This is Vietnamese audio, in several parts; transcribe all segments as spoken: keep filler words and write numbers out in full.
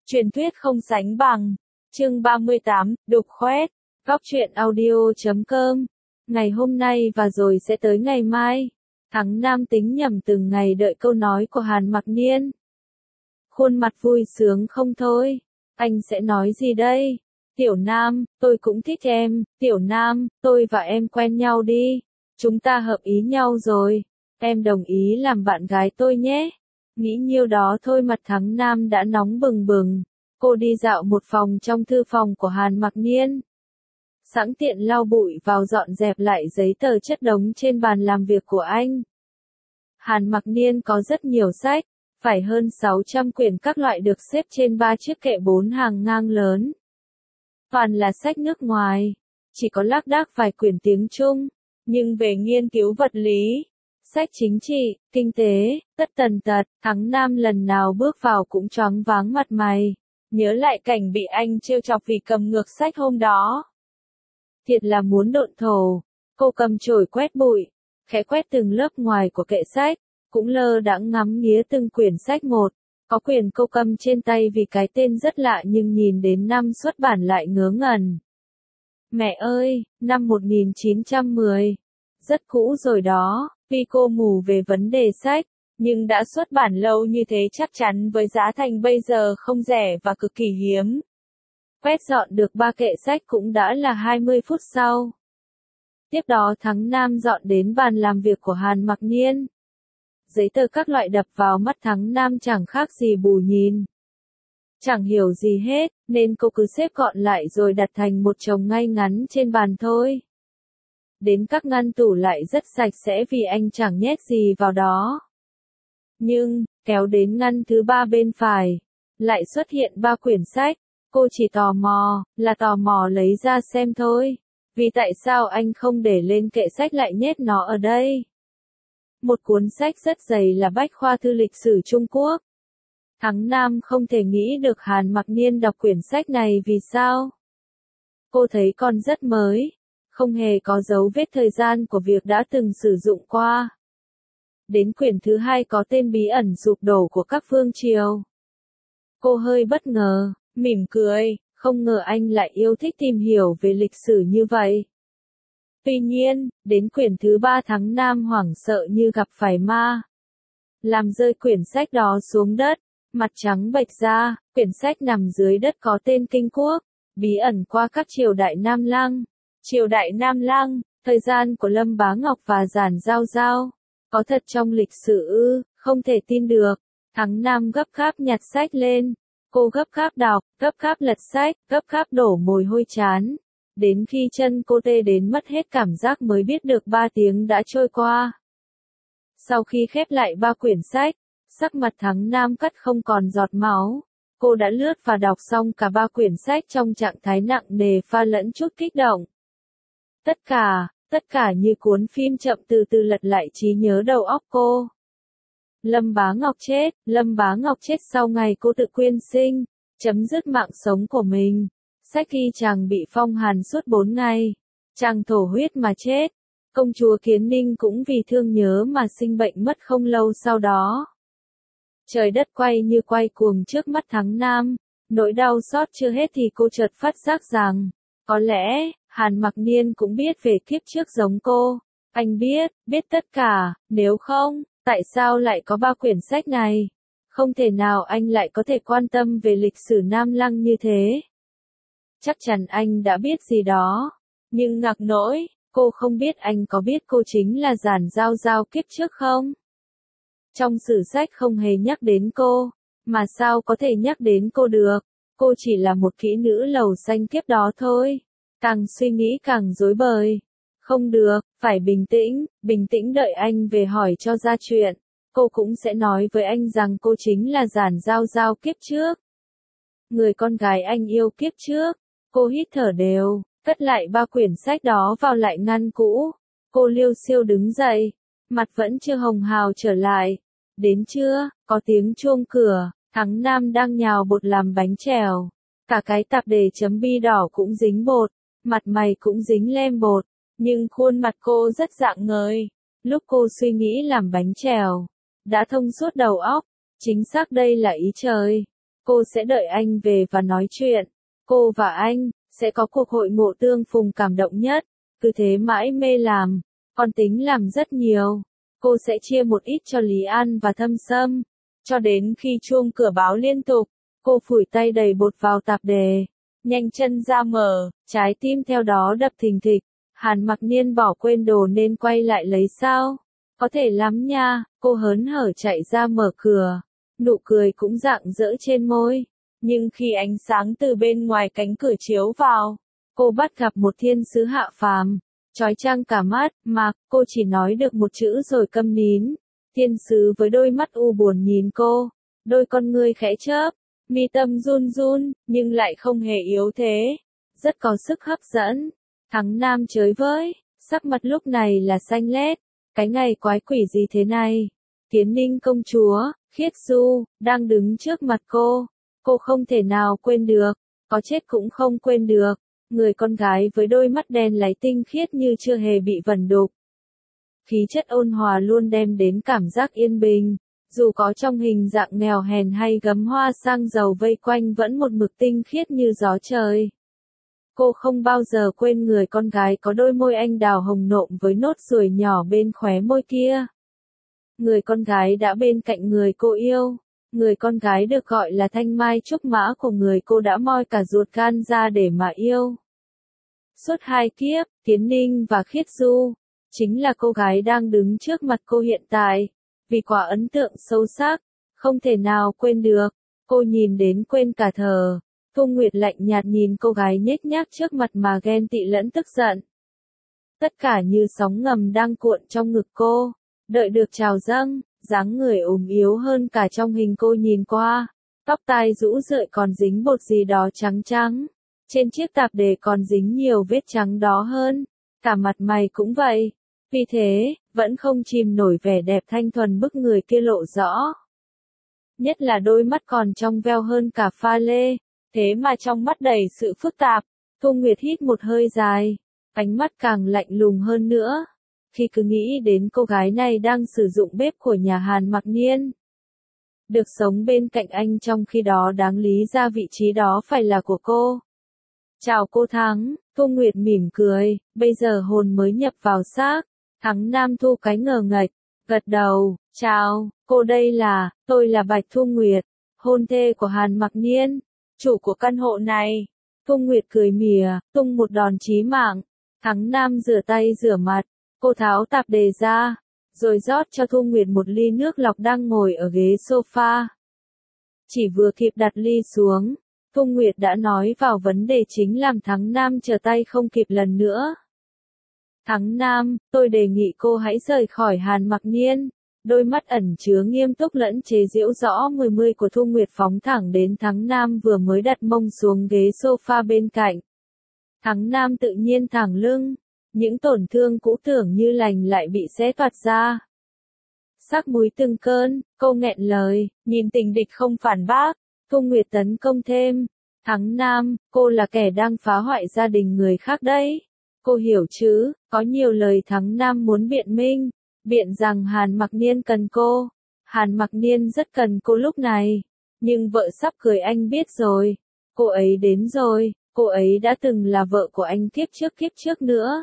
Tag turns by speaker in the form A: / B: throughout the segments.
A: Truyền thuyết không sánh bằng. Chương ba mươi tám, đục khoét. Góc truyện audio chấm com. Ngày hôm nay và rồi sẽ tới ngày mai. Thắng Nam tính nhầm từng ngày đợi câu nói của Hàn Mặc Niên. Khuôn mặt vui sướng không thôi. Anh sẽ nói gì đây? Tiểu Nam, tôi cũng thích em. Tiểu Nam, tôi và em quen nhau đi. Chúng ta hợp ý nhau rồi. Em đồng ý làm bạn gái tôi nhé. Nghĩ nhiêu đó thôi mặt Thắng Nam đã nóng bừng bừng. Cô đi dạo một phòng trong thư phòng của Hàn Mặc Niên. Sẵn tiện lau bụi vào dọn dẹp lại giấy tờ chất đống trên bàn làm việc của anh. Hàn Mặc Niên có rất nhiều sách, phải hơn sáu trăm quyển các loại được xếp trên ba chiếc kệ bốn hàng ngang lớn. Toàn là sách nước ngoài, chỉ có lác đác vài quyển tiếng Trung, nhưng về nghiên cứu vật lý, sách chính trị, kinh tế, tất tần tật, Thắng Nam lần nào bước vào cũng choáng váng mặt mày, nhớ lại cảnh bị anh trêu chọc vì cầm ngược sách hôm đó. Thiệt là muốn độn thổ, cô cầm chổi quét bụi, khẽ quét từng lớp ngoài của kệ sách, cũng lơ đãng ngắm nghía từng quyển sách một, có quyển cô cầm trên tay vì cái tên rất lạ nhưng nhìn đến năm xuất bản lại ngớ ngẩn. Mẹ ơi, năm một nghìn chín trăm mười, rất cũ rồi đó, tuy cô mù về vấn đề sách, nhưng đã xuất bản lâu như thế chắc chắn với giá thành bây giờ không rẻ và cực kỳ hiếm. Quét dọn được ba kệ sách cũng đã là hai mươi phút sau. Tiếp đó Thắng Nam dọn đến bàn làm việc của Hàn Mặc Niên. Giấy tờ các loại đập vào mắt Thắng Nam chẳng khác gì bù nhìn. Chẳng hiểu gì hết, nên cô cứ xếp gọn lại rồi đặt thành một chồng ngay ngắn trên bàn thôi. Đến các ngăn tủ lại rất sạch sẽ vì anh chẳng nhét gì vào đó. Nhưng, kéo đến ngăn thứ ba bên phải, lại xuất hiện ba quyển sách. Cô chỉ tò mò, là tò mò lấy ra xem thôi. Vì tại sao anh không để lên kệ sách lại nhét nó ở đây? Một cuốn sách rất dày là bách khoa thư lịch sử Trung Quốc. Thắng Nam không thể nghĩ được Hàn Mặc Niên đọc quyển sách này vì sao? Cô thấy còn rất mới, không hề có dấu vết thời gian của việc đã từng sử dụng qua. Đến quyển thứ hai có tên Bí ẩn sụp đổ của các vương triều. Cô hơi bất ngờ, mỉm cười, không ngờ anh lại yêu thích tìm hiểu về lịch sử như vậy. Tuy nhiên, đến quyển thứ ba Thắng Nam hoảng sợ như gặp phải ma. Làm rơi quyển sách đó xuống đất, mặt trắng bệch ra, quyển sách nằm dưới đất có tên Kinh Quốc, bí ẩn qua các triều đại Nam Lăng. Triều đại Nam Lăng, thời gian của Lâm Bá Ngọc và Giản Giao Giao. Có thật trong lịch sử ư, không thể tin được. Thắng Nam gấp gáp nhặt sách lên. Cô gấp gáp đọc, gấp gáp lật sách, gấp gáp đổ mồ hôi chán. Đến khi chân cô tê đến mất hết cảm giác mới biết được ba tiếng đã trôi qua. Sau khi khép lại ba quyển sách, sắc mặt Thắng Nam cắt không còn giọt máu. Cô đã lướt và đọc xong cả ba quyển sách trong trạng thái nặng nề pha lẫn chút kích động. Tất cả, tất cả như cuốn phim chậm từ từ lật lại trí nhớ đầu óc cô. Lâm Bá Ngọc chết, Lâm Bá Ngọc chết sau ngày cô tự quyên sinh, chấm dứt mạng sống của mình. Sách ghi chàng bị phong hàn suốt bốn ngày, chàng thổ huyết mà chết. Công chúa Kiến Ninh cũng vì thương nhớ mà sinh bệnh mất không lâu sau đó. Trời đất quay như quay cuồng trước mắt Thắng Nam, nỗi đau xót chưa hết thì cô chợt phát giác rằng, có lẽ, Hàn Mặc Niên cũng biết về kiếp trước giống cô. Anh biết, biết tất cả, nếu không, tại sao lại có ba quyển sách này? Không thể nào anh lại có thể quan tâm về lịch sử Nam Lăng như thế. Chắc chắn anh đã biết gì đó. Nhưng ngạc nỗi, cô không biết anh có biết cô chính là Giản Giao Giao kiếp trước không? Trong sử sách không hề nhắc đến cô, mà sao có thể nhắc đến cô được? Cô chỉ là một kỹ nữ lầu xanh kiếp đó thôi. Càng suy nghĩ càng rối bời. Không được, phải bình tĩnh, bình tĩnh đợi anh về hỏi cho ra chuyện. Cô cũng sẽ nói với anh rằng cô chính là Giản Giao Giao kiếp trước. Người con gái anh yêu kiếp trước. Cô hít thở đều, cất lại ba quyển sách đó vào lại ngăn cũ. Cô liêu xiêu đứng dậy, mặt vẫn chưa hồng hào trở lại. Đến trưa, có tiếng chuông cửa, Thắng Nam đang nhào bột làm bánh trèo. Cả cái tạp đề chấm bi đỏ cũng dính bột, mặt mày cũng dính lem bột, nhưng khuôn mặt cô rất rạng ngời. Lúc cô suy nghĩ làm bánh trèo, đã thông suốt đầu óc, chính xác đây là ý trời. cô sẽ đợi anh về và nói chuyện. Cô và anh sẽ có cuộc hội ngộ tương phùng cảm động nhất. Cứ thế mãi mê làm, còn tính làm rất nhiều. Cô sẽ chia một ít cho Lý An và Thâm Sâm. Cho đến khi chuông cửa báo liên tục, cô phủi tay đầy bột vào tạp dề. Nhanh chân ra mở, trái tim theo đó đập thình thịch. Hàn Mặc Niên bỏ quên đồ nên quay lại lấy sao? Có thể lắm nha, cô hớn hở chạy ra mở cửa. Nụ cười cũng rạng rỡ trên môi. Nhưng khi ánh sáng từ bên ngoài cánh cửa chiếu vào, cô bắt gặp một thiên sứ hạ phàm. Chói chang cả mắt, mà, cô chỉ nói được một chữ rồi câm nín. Thiên sứ với đôi mắt u buồn nhìn cô, đôi con ngươi khẽ chớp, mi tâm run run, nhưng lại không hề yếu thế. Rất có sức hấp dẫn. Thắng Nam chới với, sắc mặt lúc này là xanh lét. Cái ngày quái quỷ gì thế này? Tiến Ninh công chúa, Khiết Du, đang đứng trước mặt cô. Cô không thể nào quên được, có chết cũng không quên được. Người con gái với đôi mắt đen láy tinh khiết như chưa hề bị vẩn đục. Khí chất ôn hòa luôn đem đến cảm giác yên bình. Dù có trong hình dạng nghèo hèn hay gấm hoa sang giàu vây quanh vẫn một mực tinh khiết như gió trời. Cô không bao giờ quên người con gái có đôi môi anh đào hồng nộm với nốt ruồi nhỏ bên khóe môi kia. Người con gái đã bên cạnh người cô yêu. Người con gái được gọi là thanh mai trúc mã của người cô đã moi cả ruột gan ra để mà yêu. Suốt hai kiếp, Tiến Ninh và Khiết Du, chính là cô gái đang đứng trước mặt cô hiện tại. Vì quá ấn tượng sâu sắc, không thể nào quên được, cô nhìn đến quên cả thở. Thu Nguyệt lạnh nhạt nhìn cô gái nhếch nhác trước mặt mà ghen tị lẫn tức giận. Tất cả như sóng ngầm đang cuộn trong ngực cô, đợi được trào dâng, dáng người ốm yếu hơn cả trong hình cô nhìn qua. Tóc tai rũ rượi còn dính bột gì đó trắng trắng. Trên chiếc tạp dề còn dính nhiều vết trắng đó hơn. Cả mặt mày cũng vậy. Vì thế, vẫn không chìm nổi vẻ đẹp thanh thuần bức người kia lộ rõ. Nhất là đôi mắt còn trong veo hơn cả pha lê. Thế mà trong mắt đầy sự phức tạp. Thu Nguyệt hít một hơi dài. Ánh mắt càng lạnh lùng hơn nữa. Khi cứ nghĩ đến cô gái này đang sử dụng bếp của nhà Hàn Mặc Niên. Được sống bên cạnh anh trong khi đó đáng lý ra vị trí đó phải là của cô. Chào cô Thắng, Thu Nguyệt mỉm cười, bây giờ hồn mới nhập vào xác. Thắng Nam thu cái ngờ nghệch, gật đầu, chào, cô đây là, tôi là Bạch Thu Nguyệt, hôn thê của Hàn Mặc Niên, chủ của căn hộ này. Thu Nguyệt cười mỉa, tung một đòn chí mạng. Thắng Nam rửa tay rửa mặt, cô tháo tạp dề ra, rồi rót cho Thu Nguyệt một ly nước lọc đang ngồi ở ghế sofa. Chỉ vừa kịp đặt ly xuống, Thu Nguyệt đã nói vào vấn đề chính làm Thắng Nam trở tay không kịp lần nữa. Thắng Nam, tôi đề nghị cô hãy rời khỏi Hàn Mặc Niên. Đôi mắt ẩn chứa nghiêm túc lẫn chế giễu rõ mười mươi của Thu Nguyệt phóng thẳng đến Thắng Nam vừa mới đặt mông xuống ghế sofa bên cạnh. Thắng Nam tự nhiên thẳng lưng, những tổn thương cũ tưởng như lành lại bị xé toạc ra. Sắc múi từng cơn, cô nghẹn lời, nhìn tình địch không phản bác. Thu Nguyệt tấn công thêm. Thắng Nam, cô là kẻ đang phá hoại gia đình người khác đấy. Cô hiểu chứ, có nhiều lời Thắng Nam muốn biện minh. Biện rằng Hàn Mặc Niên cần cô. Hàn Mặc Niên rất cần cô lúc này. Nhưng vợ sắp cưới anh biết rồi. Cô ấy đến rồi, cô ấy đã từng là vợ của anh kiếp trước kiếp trước nữa.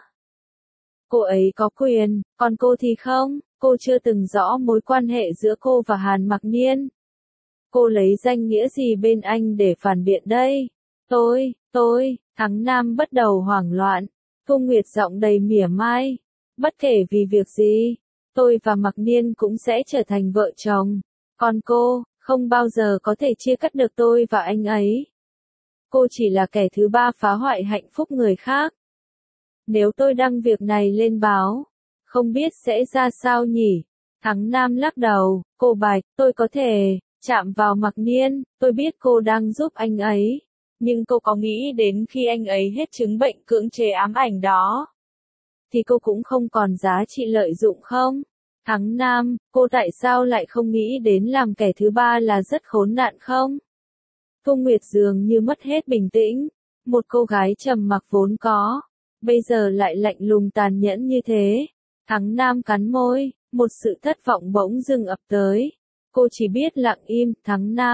A: Cô ấy có quyền, còn cô thì không. Cô chưa từng rõ mối quan hệ giữa cô và Hàn Mặc Niên. Cô lấy danh nghĩa gì bên anh để phản biện đây? Tôi, tôi, Thắng Nam bắt đầu hoảng loạn. Thu Nguyệt giọng đầy mỉa mai. Bất kể vì việc gì, tôi và Mặc Niên cũng sẽ trở thành vợ chồng. Còn cô, không bao giờ có thể chia cắt được tôi và anh ấy. Cô chỉ là kẻ thứ ba phá hoại hạnh phúc người khác. Nếu tôi đăng việc này lên báo, không biết sẽ ra sao nhỉ? Thắng Nam lắc đầu, cô Bạch, tôi có thể chạm vào Mặc Niên, tôi biết cô đang giúp anh ấy. Nhưng cô có nghĩ đến khi anh ấy hết chứng bệnh cưỡng chế ám ảnh đó, thì cô cũng không còn giá trị lợi dụng không? Thắng Nam, cô tại sao lại không nghĩ đến làm kẻ thứ ba là rất khốn nạn không? Thu Nguyệt dường như mất hết bình tĩnh. Một cô gái trầm mặc vốn có, bây giờ lại lạnh lùng tàn nhẫn như thế. Thắng Nam cắn môi, một sự thất vọng bỗng dưng ập tới. Cô chỉ biết lặng im. Thắng Nam,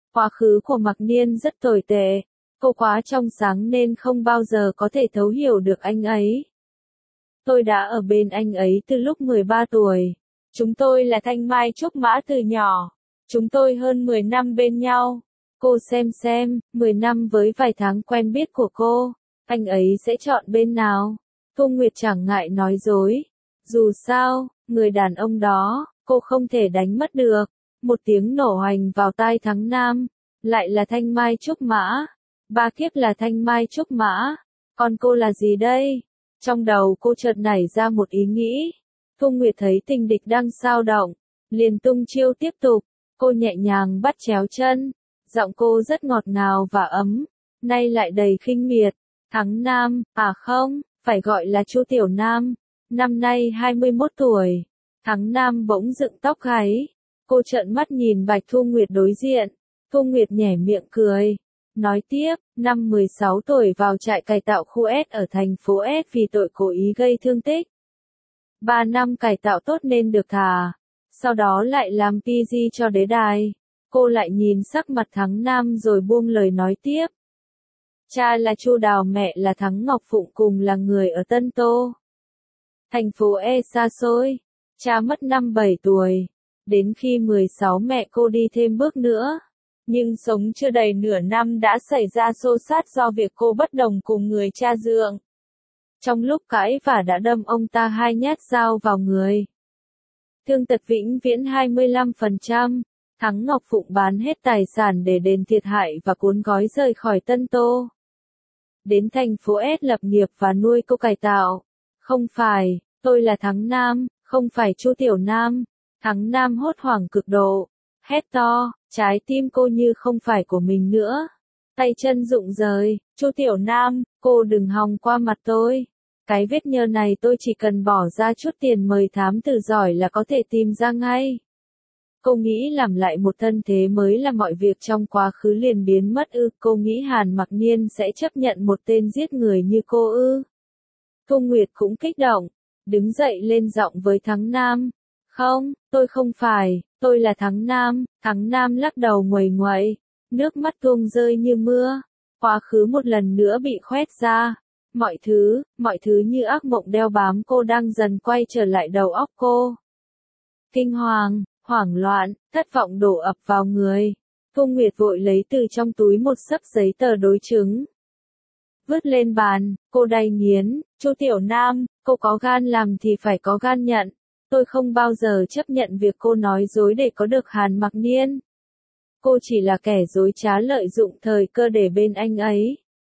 A: Quá khứ của Mặc Niên rất tồi tệ, cô quá trong sáng nên không bao giờ có thể thấu hiểu được anh ấy. Tôi đã ở bên anh ấy từ lúc mười ba tuổi. Chúng tôi là thanh mai trúc mã từ nhỏ. Chúng tôi hơn mười năm bên nhau. Cô xem xem, mười năm với vài tháng quen biết của cô, anh ấy sẽ chọn bên nào? Thu Nguyệt chẳng ngại nói dối. Dù sao, người đàn ông đó, cô không thể đánh mất được. Một tiếng nổ hoành vào tai Thắng Nam, lại là thanh mai trúc mã. Ba kiếp là thanh mai trúc mã. Còn cô là gì đây? Trong đầu cô chợt nảy ra một ý nghĩ. Thu Nguyệt thấy tình địch đang xao động, liền tung chiêu tiếp tục. Cô nhẹ nhàng bắt chéo chân, giọng cô rất ngọt ngào và ấm, nay lại đầy khinh miệt. Thắng Nam, à không, phải gọi là Chu Tiểu Nam, năm nay hai mươi mốt tuổi. Thắng Nam bỗng dựng tóc gáy. Cô trợn mắt nhìn Bạch Thu Nguyệt đối diện. Thu Nguyệt nhếch miệng cười, nói tiếp, năm mười sáu tuổi vào trại cải tạo khu S ở thành phố S vì tội cố ý gây thương tích. ba năm cải tạo tốt nên được thả. Sau đó lại làm pê giê cho đế đài. Cô lại nhìn sắc mặt Thắng Nam rồi buông lời nói tiếp. Cha là Chu Đào, mẹ là Thắng Ngọc Phụng, cùng là người ở Tân Tô. Thành phố E xa xôi. Cha mất năm bảy tuổi. Đến khi mười sáu mẹ cô đi thêm bước nữa. Nhưng sống chưa đầy nửa năm đã xảy ra xô xát do việc cô bất đồng cùng người cha dượng. Trong lúc cãi vã đã đâm ông ta hai nhát dao vào người. Thương tật vĩnh viễn hai mươi lăm phần trăm. Thắng Ngọc Phụng bán hết tài sản để đền thiệt hại và cuốn gói rời khỏi Tân Tô. Đến thành phố S lập nghiệp và nuôi cô cải tạo. Không phải, tôi là Thắng Nam, không phải Chu Tiểu Nam. Thắng Nam hốt hoảng cực độ, hét to, trái tim cô như không phải của mình nữa. Tay chân rụng rời, Chu Tiểu Nam, cô đừng hòng qua mặt tôi. Cái vết nhơ này tôi chỉ cần bỏ ra chút tiền mời thám tử giỏi là có thể tìm ra ngay. Cô nghĩ làm lại một thân thế mới là mọi việc trong quá khứ liền biến mất ư? Cô nghĩ Hàn Mặc Niên sẽ chấp nhận một tên giết người như cô ư? Thu Nguyệt cũng kích động, đứng dậy lên giọng với Thắng Nam. Không, tôi không phải, tôi là Thắng Nam. Thắng Nam lắc đầu nguầy nguậy, nước mắt tuôn rơi như mưa. Quá khứ một lần nữa bị khoét ra. Mọi thứ, mọi thứ như ác mộng đeo bám cô đang dần quay trở lại đầu óc cô. Kinh hoàng, hoảng loạn, thất vọng đổ ập vào người. Thu Nguyệt vội lấy từ trong túi một xấp giấy tờ đối chứng. Vứt lên bàn, cô đay nghiến, Chu Tiểu Nam, cô có gan làm thì phải có gan nhận. Tôi không bao giờ chấp nhận việc cô nói dối để có được Hàn Mặc Niên. Cô chỉ là kẻ dối trá lợi dụng thời cơ để bên anh ấy.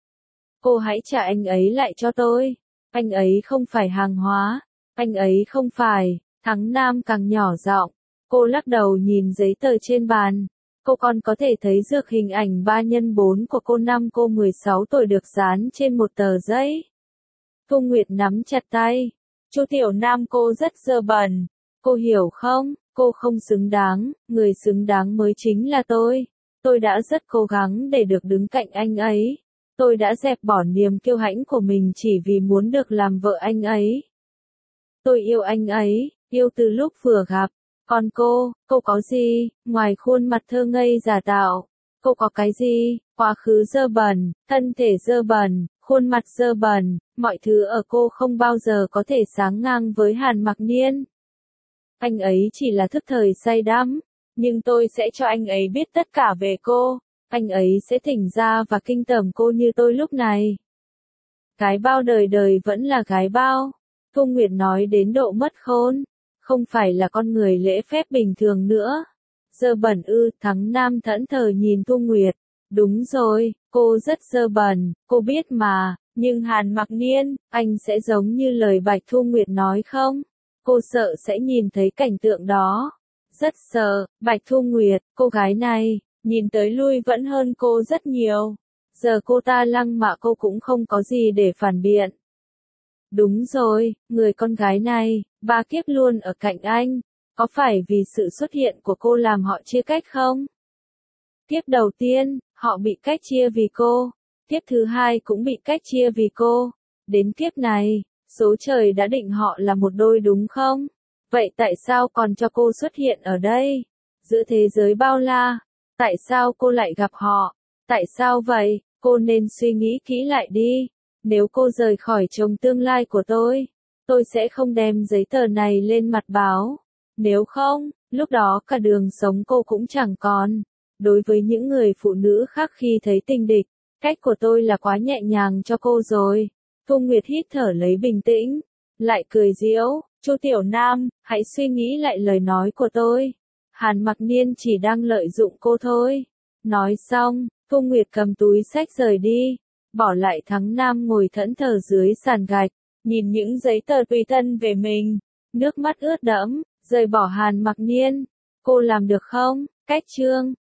A: Cô hãy trả anh ấy lại cho tôi. Anh ấy không phải hàng hóa. Anh ấy không phải. Thắng Nam càng nhỏ giọng. Cô lắc đầu nhìn giấy tờ trên bàn. Cô còn có thể thấy được hình ảnh ba nhân bốn của cô năm cô mười sáu tuổi được dán trên một tờ giấy. Thu Nguyệt nắm chặt tay. Chu Tiểu Nam, cô rất dơ bẩn. Cô hiểu không? Cô không xứng đáng. Người xứng đáng mới chính là tôi. Tôi đã rất cố gắng để được đứng cạnh anh ấy. Tôi đã dẹp bỏ niềm kiêu hãnh của mình chỉ vì muốn được làm vợ anh ấy. Tôi yêu anh ấy, yêu từ lúc vừa gặp. Còn cô, cô có gì, ngoài khuôn mặt thơ ngây giả tạo? Cô có cái gì? Quá khứ dơ bẩn, thân thể dơ bẩn, khuôn mặt dơ bẩn, mọi thứ ở cô không bao giờ có thể sánh ngang với Hàn Mặc Niên. Anh ấy chỉ là thức thời say đắm, nhưng tôi sẽ cho anh ấy biết tất cả về cô. Anh ấy sẽ thỉnh ra và kinh tởm cô như tôi lúc này. Gái bao đời đời vẫn là gái bao. Thu Nguyệt nói đến độ mất khôn. Không phải là con người lễ phép bình thường nữa. Dơ bẩn ư? Thắng Nam thẫn thờ nhìn Thu Nguyệt. Đúng rồi, cô rất dơ bẩn, cô biết mà. Nhưng Hàn Mặc Niên, anh sẽ giống như lời Bạch Thu Nguyệt nói không? Cô sợ sẽ nhìn thấy cảnh tượng đó. Rất sợ. Bạch Thu Nguyệt, cô gái này, nhìn tới lui vẫn hơn cô rất nhiều. Giờ cô ta lăng mạ cô cũng không có gì để phản biện. Đúng rồi, người con gái này, ba kiếp luôn ở cạnh anh. Có phải vì sự xuất hiện của cô làm họ chia cách không? Kiếp đầu tiên, họ bị cách chia vì cô. Kiếp thứ hai cũng bị cách chia vì cô. Đến kiếp này, số trời đã định họ là một đôi đúng không? Vậy tại sao còn cho cô xuất hiện ở đây? Giữa thế giới bao la, Tại sao cô lại gặp họ? Tại sao vậy? Cô nên suy nghĩ kỹ lại đi. Nếu cô rời khỏi chồng tương lai của tôi, tôi sẽ không đem giấy tờ này lên mặt báo. Nếu không, lúc đó cả đường sống cô cũng chẳng còn. Đối với những người phụ nữ khác khi thấy tình địch, cách của tôi là quá nhẹ nhàng cho cô rồi. Thu Nguyệt hít thở lấy bình tĩnh, lại cười giễu, Chu Tiểu Nam, hãy suy nghĩ lại lời nói của tôi. Hàn Mặc Niên chỉ đang lợi dụng cô thôi. Nói xong, Thu Nguyệt cầm túi xách rời đi, bỏ lại Thắng Nam ngồi thẫn thờ dưới sàn gạch, nhìn những giấy tờ tùy thân về mình, nước mắt ướt đẫm, rời bỏ Hàn Mặc Niên. Cô làm được không? Cách chương